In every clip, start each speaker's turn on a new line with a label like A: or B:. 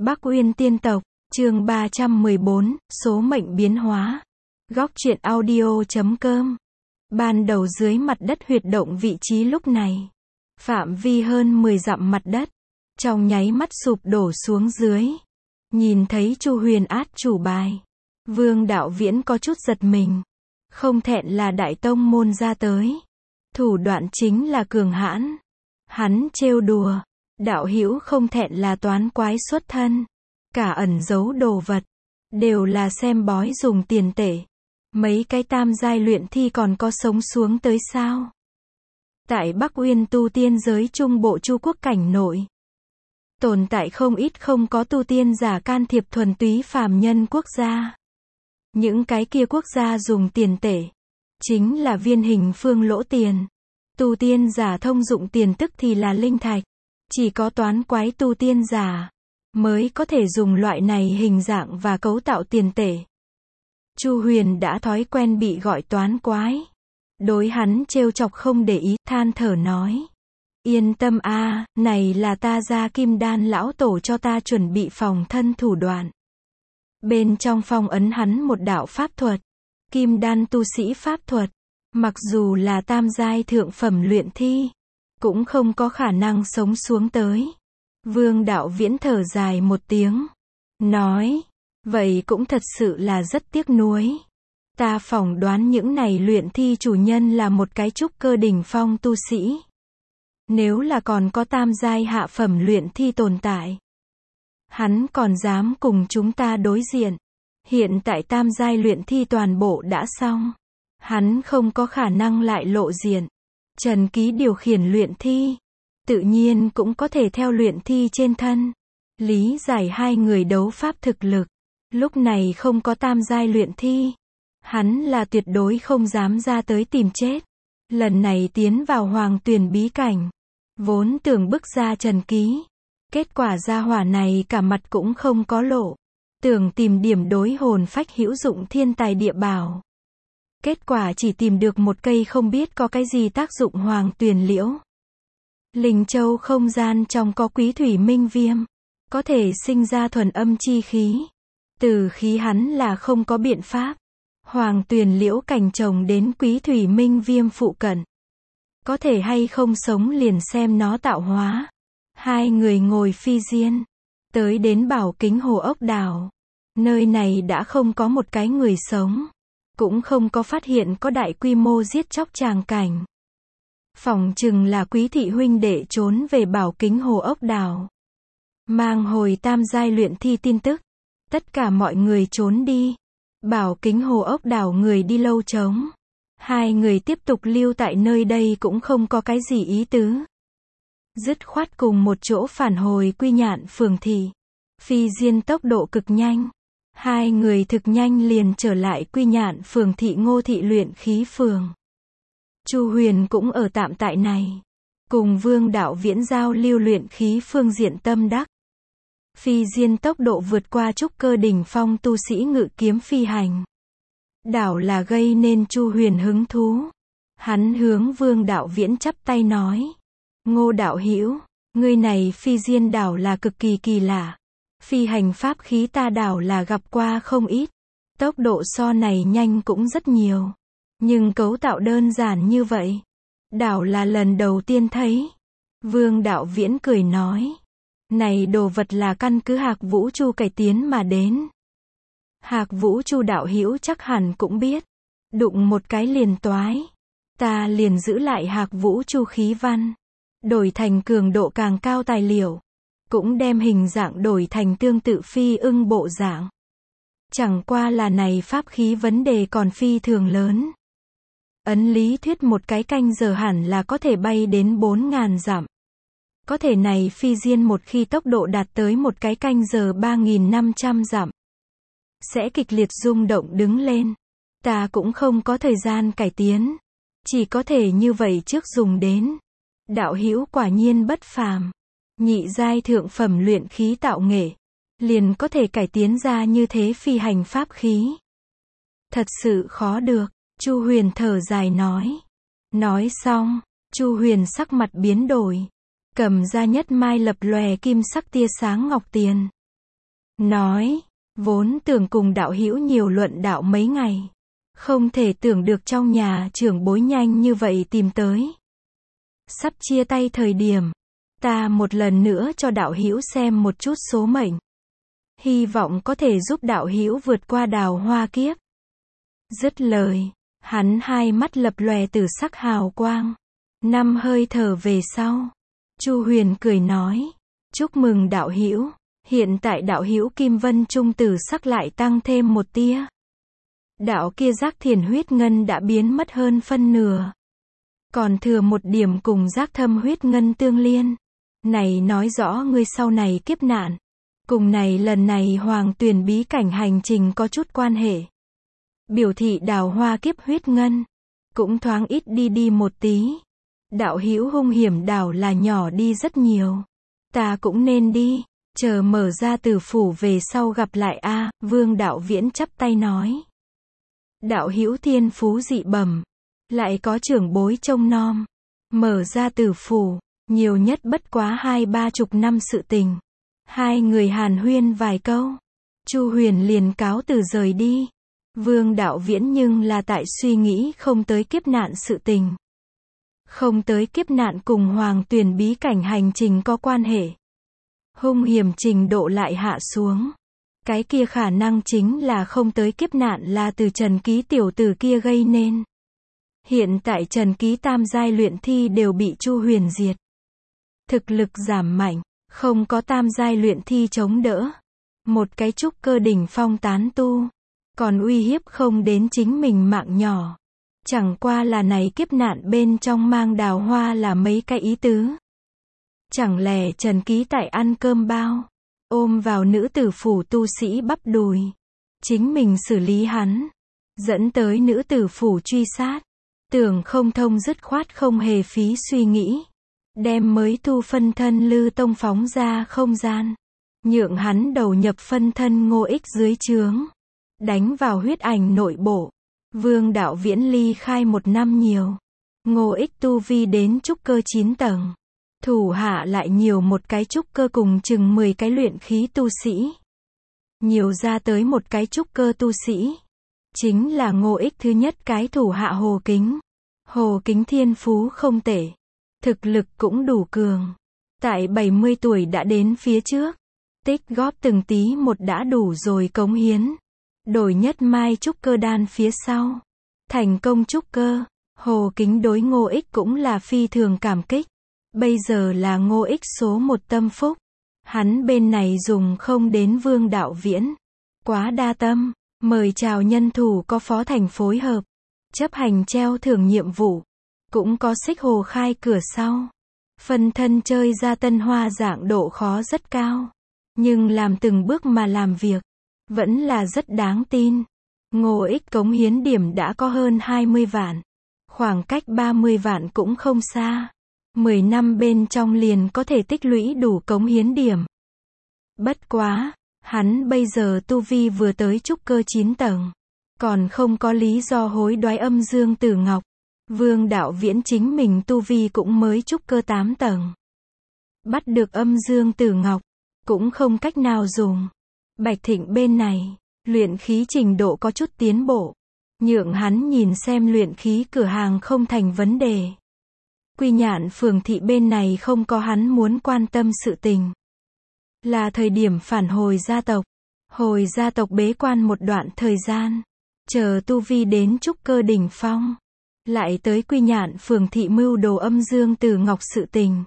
A: Bắc Uyên Tiên Tộc, chương 314, số mệnh biến hóa. Góc truyện audio.com. Ban đầu dưới mặt đất huyệt động vị trí lúc này, phạm vi hơn 10 dặm mặt đất, trong nháy mắt sụp đổ xuống dưới. Nhìn thấy Chu Huyền át chủ bài, Vương Đạo Viễn có chút giật mình. Không thẹn là đại tông môn ra tới, thủ đoạn chính là cường hãn. Hắn trêu đùa, đạo hữu không thẹn là toán quái xuất thân, cả ẩn giấu đồ vật, đều là xem bói dùng tiền tệ. Mấy cái tam giai luyện thi còn có sống xuống tới sao? Tại Bắc Uyên tu tiên giới trung bộ Chu quốc cảnh nội, tồn tại không ít không có tu tiên giả can thiệp thuần túy phàm nhân quốc gia. Những cái kia quốc gia dùng tiền tệ, chính là viên hình phương lỗ tiền. Tu tiên giả thông dụng tiền tức thì là linh thạch. Chỉ có toán quái tu tiên giả mới có thể dùng loại này hình dạng và cấu tạo tiền tệ. Chu Huyền đã thói quen bị gọi toán quái. Đối hắn trêu chọc không để ý, than thở nói: yên tâm a, này là ta gia Kim Đan lão tổ cho ta chuẩn bị phòng thân thủ đoạn. Bên trong phong ấn hắn một đạo pháp thuật, Kim Đan tu sĩ pháp thuật, mặc dù là tam giai thượng phẩm luyện thi, cũng không có khả năng sống xuống tới. Vương Đạo Viễn thở dài một tiếng, nói: vậy cũng thật sự là rất tiếc nuối. Ta phỏng đoán những này luyện thi chủ nhân là một cái trúc cơ đỉnh phong tu sĩ. Nếu là còn có tam giai hạ phẩm luyện thi tồn tại, hắn còn dám cùng chúng ta đối diện. Hiện tại tam giai luyện thi toàn bộ đã xong, hắn không có khả năng lại lộ diện. Trần Ký điều khiển luyện thi, tự nhiên cũng có thể theo luyện thi trên thân lý giải hai người đấu pháp thực lực. Lúc này không có tam giai luyện thi, hắn là tuyệt đối không dám ra tới tìm chết. Lần này tiến vào Hoàng Tuyền bí cảnh, vốn tưởng bức ra Trần Ký, kết quả gia hỏa này cả mặt cũng không có lộ. Tưởng tìm điểm đối hồn phách hữu dụng thiên tài địa bảo, kết quả chỉ tìm được một cây không biết có cái gì tác dụng Hoàng Tuyền liễu. Linh Châu không gian trong có quý thủy minh viêm, có thể sinh ra thuần âm chi khí. Từ khí hắn là không có biện pháp. Hoàng Tuyền liễu cành trồng đến quý thủy minh viêm phụ cận, có thể hay không sống liền xem nó tạo hóa. Hai người ngồi phi diên, tới đến Bảo Kính Hồ ốc đảo. Nơi này đã không có một cái người sống, cũng không có phát hiện có đại quy mô giết chóc tràng cảnh. Phỏng chừng là Quý thị huynh đệ trốn về Bảo Kính Hồ ốc đảo, mang hồi tam giai luyện thi tin tức. Tất cả mọi người trốn đi. Bảo Kính Hồ ốc đảo người đi lâu trống. Hai người tiếp tục lưu tại nơi đây cũng không có cái gì ý tứ. Dứt khoát cùng một chỗ phản hồi Quy Nhạn phường thị. Phi diên tốc độ cực nhanh. Hai người thực nhanh liền trở lại Quy Nhạn phường thị Ngô thị luyện khí phường. Chu Huyền cũng ở tạm tại này, cùng Vương Đạo Viễn giao lưu luyện khí phương diện tâm đắc. Phi diên tốc độ vượt qua trúc cơ đỉnh phong tu sĩ ngự kiếm phi hành, đảo là gây nên Chu Huyền hứng thú. Hắn hướng Vương Đạo Viễn chắp tay nói: Ngô đạo hữu, ngươi này phi diên đảo là cực kỳ kỳ lạ. Phi hành pháp khí ta đảo là gặp qua không ít, tốc độ so này nhanh cũng rất nhiều, nhưng cấu tạo đơn giản như vậy, đảo là lần đầu tiên thấy. Vương Đạo Viễn cười nói: này đồ vật là căn cứ Hạc Vũ Chu cải tiến mà đến. Hạc Vũ Chu đạo hữu chắc hẳn cũng biết, đụng một cái liền toái. Ta liền giữ lại Hạc Vũ Chu khí văn, đổi thành cường độ càng cao tài liệu, cũng đem hình dạng đổi thành tương tự phi ưng bộ dạng. Chẳng qua là này pháp khí vấn đề còn phi thường lớn. Ấn lý thuyết một cái canh giờ hẳn là có thể bay đến 4.000 dặm. Có thể này phi diên một khi tốc độ đạt tới một cái canh giờ 3.500 dặm, sẽ kịch liệt rung động đứng lên. Ta cũng không có thời gian cải tiến, chỉ có thể như vậy trước dùng đến. Đạo hữu quả nhiên bất phàm. Nhị giai thượng phẩm luyện khí tạo nghệ, liền có thể cải tiến ra như thế phi hành pháp khí. Thật sự khó được. Chu Huyền thở dài nói. Nói xong, Chu Huyền sắc mặt biến đổi, cầm ra nhất mai lập lòe kim sắc tia sáng ngọc tiền. nói, vốn tưởng cùng đạo hữu nhiều luận đạo mấy ngày. Không thể tưởng được trong nhà trưởng bối nhanh như vậy tìm tới. Sắp chia tay thời điểm, ta một lần nữa cho đạo hữu xem một chút số mệnh. Hy vọng có thể giúp đạo hữu vượt qua đào hoa kiếp. Dứt lời, hắn hai mắt lập lòe tử sắc hào quang. 5 hơi thở về sau, Chu Huyền cười nói, chúc mừng đạo hữu, hiện tại đạo hữu Kim Vân Trung tử sắc lại tăng thêm một tia. Đạo kia giác thiền huyết ngân đã biến mất hơn phân nửa. Còn thừa một điểm cùng giác thâm huyết ngân tương liên. Này nói rõ ngươi sau này kiếp nạn. Cùng này lần này hoàng tuyển bí cảnh hành trình có chút quan hệ. Biểu thị đào hoa kiếp huyết ngân. Cũng thoáng ít đi một tí. Đạo hữu hung hiểm đảo là nhỏ đi rất nhiều. Ta cũng nên đi. Chờ mở ra tử phủ về sau gặp lại a. Vương Đạo Viễn chắp tay nói. Đạo hữu thiên phú dị bẩm. Lại có trưởng bối trông nom. Mở ra tử phủ. Nhiều nhất bất quá 20-30 năm sự tình. Hai người hàn huyên vài câu. Chu Huyền liền cáo từ rời đi. Vương Đạo Viễn nhưng là tại suy nghĩ không tới kiếp nạn sự tình. Không tới kiếp nạn cùng hoàng tuyển bí cảnh hành trình có quan hệ. Hung hiểm trình độ lại hạ xuống. Cái kia khả năng chính là không tới kiếp nạn là từ Trần Ký tiểu tử kia gây nên. Hiện tại Trần Ký tam giai luyện thi đều bị Chu Huyền diệt. Thực lực giảm mạnh, không có tam giai luyện thi chống đỡ. Một cái trúc cơ đỉnh phong tán tu, còn uy hiếp không đến chính mình mạng nhỏ. Chẳng qua là này kiếp nạn bên trong mang đào hoa là mấy cái ý tứ. Chẳng lẽ Trần Ký tại ăn cơm bao, ôm vào nữ tử phủ tu sĩ bắp đùi. Chính mình xử lý hắn, dẫn tới nữ tử phủ truy sát. Tưởng không thông dứt khoát không hề phí suy nghĩ. Đem mới tu phân thân Lư Tông phóng ra không gian. Nhượng hắn đầu nhập phân thân Ngô Ích dưới trướng. Đánh vào huyết ảnh nội bộ. Vương Đạo Viễn ly khai 1 năm nhiều. Ngô Ích tu vi đến trúc cơ 9 tầng. Thủ hạ lại nhiều một cái trúc cơ cùng chừng 10 cái luyện khí tu sĩ. Nhiều ra tới một cái trúc cơ tu sĩ. Chính là Ngô Ích thứ nhất cái thủ hạ Hồ Kính. Hồ Kính thiên phú không tệ. Thực lực cũng đủ cường. Tại 70 tuổi đã đến phía trước. Tích góp từng tí một đã đủ rồi cống hiến. Đổi nhất mai trúc cơ đan phía sau. Thành công trúc cơ. Hồ Kính đối Ngô Ích cũng là phi thường cảm kích. Bây giờ là Ngô Ích số 1 tâm phúc. Hắn bên này dùng không đến Vương Đạo Viễn. Quá đa tâm. Mời chào nhân thủ có phó thành phối hợp. Chấp hành treo thưởng nhiệm vụ. Cũng có xích hồ khai cửa sau. Phân thân chơi ra tân hoa dạng độ khó rất cao. Nhưng làm từng bước mà làm việc. Vẫn là rất đáng tin. Ngô Ích cống hiến điểm đã có hơn 20 vạn. Khoảng cách 30 vạn cũng không xa. 10 năm bên trong liền có thể tích lũy đủ cống hiến điểm. Bất quá, hắn bây giờ tu vi vừa tới trúc cơ 9 tầng. Còn không có lý do hối đoái âm dương tử ngọc. Vương Đạo Viễn chính mình tu vi cũng mới trúc cơ 8 tầng. Bắt được âm dương tử ngọc, cũng không cách nào dùng. Bạch Thịnh bên này, luyện khí trình độ có chút tiến bộ. Nhượng hắn nhìn xem luyện khí cửa hàng không thành vấn đề. Quy Nhạn phường thị bên này không có hắn muốn quan tâm sự tình. Là thời điểm phản hồi gia tộc. Hồi gia tộc bế quan một đoạn thời gian. Chờ tu vi đến trúc cơ đỉnh phong. Lại tới Quy Nhạn phường thị mưu đồ âm dương tử ngọc sự tình.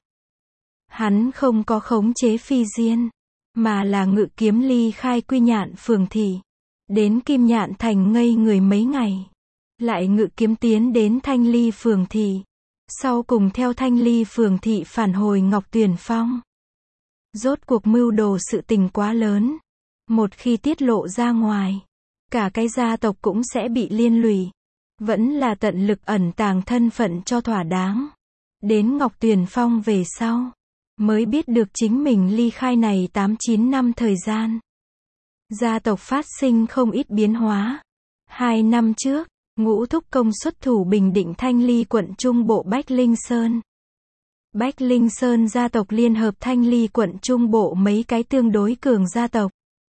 A: Hắn không có khống chế phi diên. Mà là ngự kiếm ly khai Quy Nhạn phường thị. Đến Kim Nhạn thành ngây người mấy ngày. Lại ngự kiếm tiến đến Thanh Ly phường thị. Sau cùng theo Thanh Ly phường thị phản hồi Ngọc Tuyền Phong. Rốt cuộc mưu đồ sự tình quá lớn. Một khi tiết lộ ra ngoài, cả cái gia tộc cũng sẽ bị liên lụy. Vẫn là tận lực ẩn tàng thân phận cho thỏa đáng. Đến Ngọc Tuyền Phong về sau, mới biết được chính mình ly khai này 8-9 năm thời gian. Gia tộc phát sinh không ít biến hóa. 2 năm trước, Ngũ Thúc Công xuất thủ bình định Thanh Ly quận Trung Bộ Bách Linh Sơn. Bách Linh Sơn gia tộc liên hợp Thanh Ly quận Trung Bộ mấy cái tương đối cường gia tộc.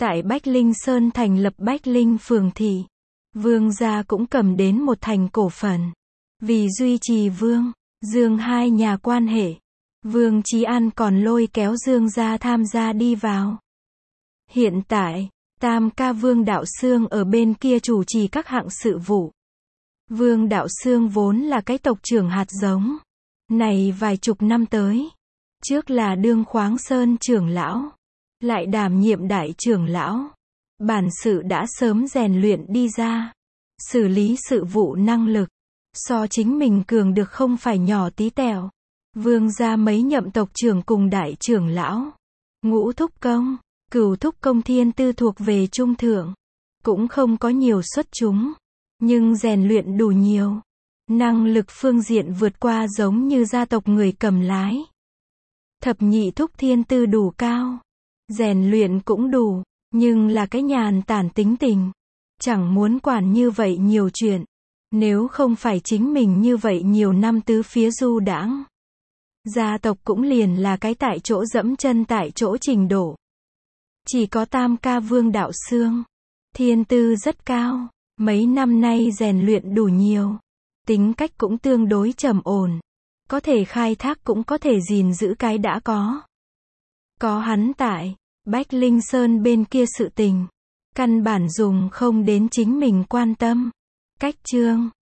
A: Tại Bách Linh Sơn thành lập Bách Linh Phường Thị. Vương gia cũng cầm đến một thành cổ phần. Vì duy trì Vương, Dương hai nhà quan hệ, Vương Chí An còn lôi kéo Dương gia tham gia đi vào. Hiện tại, tam ca Vương Đạo Xương ở bên kia chủ trì các hạng sự vụ. Vương Đạo Xương vốn là cái tộc trưởng hạt giống. Này vài chục năm tới. Trước là đương Khoáng Sơn trưởng lão. Lại đảm nhiệm đại trưởng lão. Bản sự đã sớm rèn luyện đi ra. Xử lý sự vụ năng lực. So chính mình cường được không phải nhỏ tí tẹo. Vương gia mấy nhậm tộc trưởng cùng đại trưởng lão. Ngũ thúc công, cửu thúc công thiên tư thuộc về trung thượng. Cũng không có nhiều xuất chúng. Nhưng rèn luyện đủ nhiều. Năng lực phương diện vượt qua giống như gia tộc người cầm lái. Thập nhị thúc thiên tư đủ cao. Rèn luyện cũng đủ. Nhưng là cái nhàn tản tính tình. Chẳng muốn quản như vậy nhiều chuyện. Nếu không phải chính mình như vậy nhiều năm tứ phía du đãng. Gia tộc cũng liền là cái tại chỗ dẫm chân tại chỗ trình độ. Chỉ có tam ca Vương Đạo Xương. Thiên tư rất cao. Mấy năm nay rèn luyện đủ nhiều. Tính cách cũng tương đối trầm ổn. Có thể khai thác cũng có thể gìn giữ cái đã có. Có hắn tại, Bách Linh Sơn bên kia sự tình. Căn bản dùng không đến chính mình quan tâm. Cách chương